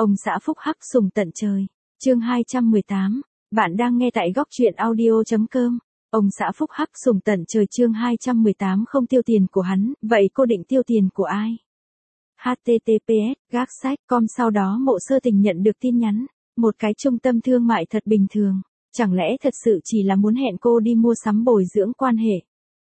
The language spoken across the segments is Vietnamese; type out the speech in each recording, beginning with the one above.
Ông xã phúc hắc sùng tận trời. Chương 218. Bạn đang nghe tại góc truyện audio.com. Ông xã phúc hắc sùng tận trời chương 218 không tiêu tiền của hắn, vậy cô định tiêu tiền của ai? https gác sách com sau đó Mộ Sơ Tình nhận được tin nhắn. Một cái trung tâm thương mại thật bình thường. Chẳng lẽ thật sự chỉ là muốn hẹn cô đi mua sắm bồi dưỡng quan hệ?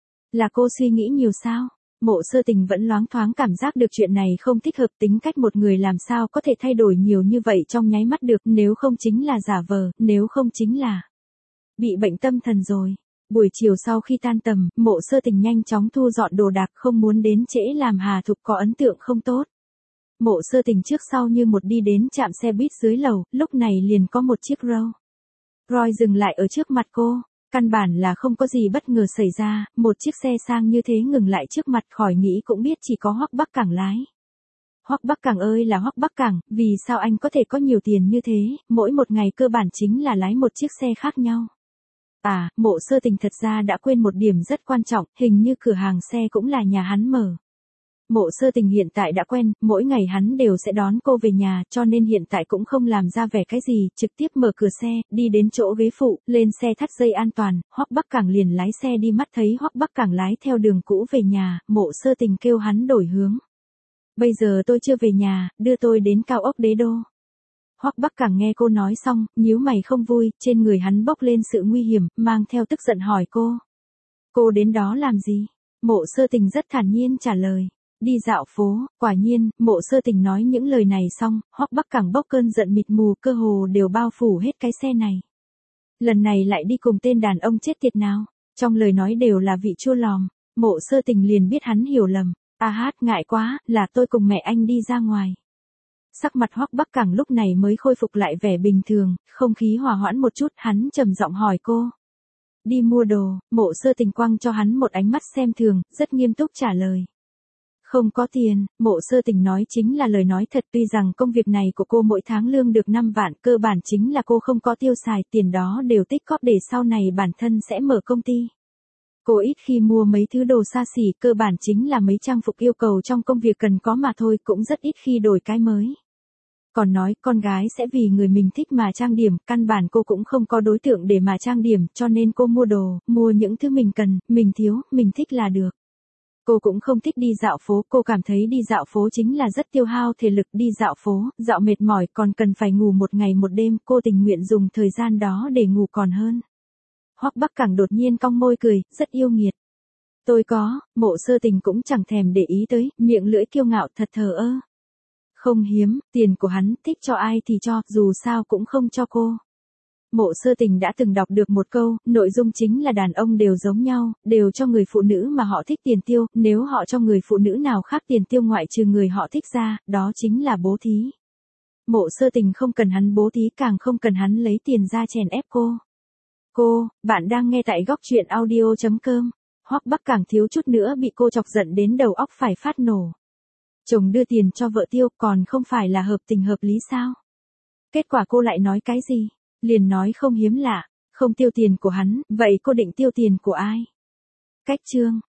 Là cô suy nghĩ nhiều sao? Mộ Sơ Tình vẫn loáng thoáng cảm giác được chuyện này không thích hợp, tính cách một người làm sao có thể thay đổi nhiều như vậy trong nháy mắt được, nếu không chính là giả vờ, nếu không chính là bị bệnh tâm thần rồi. Buổi chiều sau khi tan tầm, Mộ Sơ Tình nhanh chóng thu dọn đồ đạc, không muốn đến trễ làm Hà Thục có ấn tượng không tốt. Mộ Sơ Tình trước sau như một đi đến trạm xe buýt dưới lầu, lúc này liền có một chiếc Rolls Royce dừng lại ở trước mặt cô. Căn bản là không có gì bất ngờ xảy ra, một chiếc xe sang như thế ngừng lại trước mặt, khỏi nghĩ cũng biết chỉ có Hoắc Bắc Cảng lái. Hoắc Bắc Cảng ơi là Hoắc Bắc Cảng, vì sao anh có thể có nhiều tiền như thế, mỗi một ngày cơ bản chính là lái một chiếc xe khác nhau. À, Mộ Sơ Tình thật ra đã quên một điểm rất quan trọng, hình như cửa hàng xe cũng là nhà hắn mở. Mộ Sơ Tình hiện tại đã quen, mỗi ngày hắn đều sẽ đón cô về nhà, cho nên hiện tại cũng không làm ra vẻ cái gì, trực tiếp mở cửa xe, đi đến chỗ ghế phụ, lên xe thắt dây an toàn, Hoắc Bắc Cảng liền lái xe đi, mắt thấy Hoắc Bắc Cảng lái theo đường cũ về nhà, Mộ Sơ Tình kêu hắn đổi hướng. Bây giờ tôi chưa về nhà, đưa tôi đến cao ốc Đế Đô. Hoắc Bắc Cảng nghe cô nói xong, nhíu mày không vui, trên người hắn bốc lên sự nguy hiểm, mang theo tức giận hỏi cô. Cô đến đó làm gì? Mộ Sơ Tình rất thản nhiên trả lời. Đi dạo phố. Quả nhiên, Mộ Sơ Tình nói những lời này xong, Hoắc Bắc Cảng bốc cơn giận mịt mù, cơ hồ đều bao phủ hết cái xe này. Lần này lại đi cùng tên đàn ông chết tiệt nào? Trong lời nói đều là vị chua lòm. Mộ Sơ Tình liền biết hắn hiểu lầm. A hát, ngại quá, là tôi cùng mẹ anh đi ra ngoài. Sắc mặt Hoắc Bắc Cảng lúc này mới khôi phục lại vẻ bình thường, không khí hòa hoãn một chút, hắn trầm giọng hỏi cô. Đi mua đồ. Mộ Sơ Tình quăng cho hắn một ánh mắt xem thường, rất nghiêm túc trả lời. Không có tiền. Mộ Sơ Tình nói chính là lời nói thật, tuy rằng công việc này của cô mỗi tháng lương được 5 vạn, cơ bản chính là cô không có tiêu xài, tiền đó đều tích cóp để sau này bản thân sẽ mở công ty. Cô ít khi mua mấy thứ đồ xa xỉ, cơ bản chính là mấy trang phục yêu cầu trong công việc cần có mà thôi, cũng rất ít khi đổi cái mới. Còn nói con gái sẽ vì người mình thích mà trang điểm, căn bản cô cũng không có đối tượng để mà trang điểm, cho nên cô mua đồ, mua những thứ mình cần, mình thiếu, mình thích là được. Cô cũng không thích đi dạo phố, cô cảm thấy đi dạo phố chính là rất tiêu hao thể lực, đi dạo phố, dạo mệt mỏi còn cần phải ngủ một ngày một đêm, cô tình nguyện dùng thời gian đó để ngủ còn hơn. Hoắc Bắc Cảng đột nhiên cong môi cười, rất yêu nghiệt. Tôi có. Mộ Sơ Tình cũng chẳng thèm để ý tới, miệng lưỡi kiêu ngạo thật thờ ơ. Không hiếm, tiền của hắn, thích cho ai thì cho, dù sao cũng không cho cô. Mộ Sơ Tình đã từng đọc được một câu, nội dung chính là đàn ông đều giống nhau, đều cho người phụ nữ mà họ thích tiền tiêu, nếu họ cho người phụ nữ nào khác tiền tiêu ngoại trừ người họ thích ra, đó chính là bố thí. Mộ Sơ Tình không cần hắn bố thí, càng không cần hắn lấy tiền ra chèn ép cô. Bạn đang nghe tại góc truyện audio.com. Hoắc Bắc Cảng thiếu chút nữa bị cô chọc giận đến đầu óc phải phát nổ. Chồng đưa tiền cho vợ tiêu còn không phải là hợp tình hợp lý sao? Kết quả cô lại nói cái gì? Liền nói không hiếm lạ, không tiêu tiền của hắn, vậy cô định tiêu tiền của ai? Cách chương.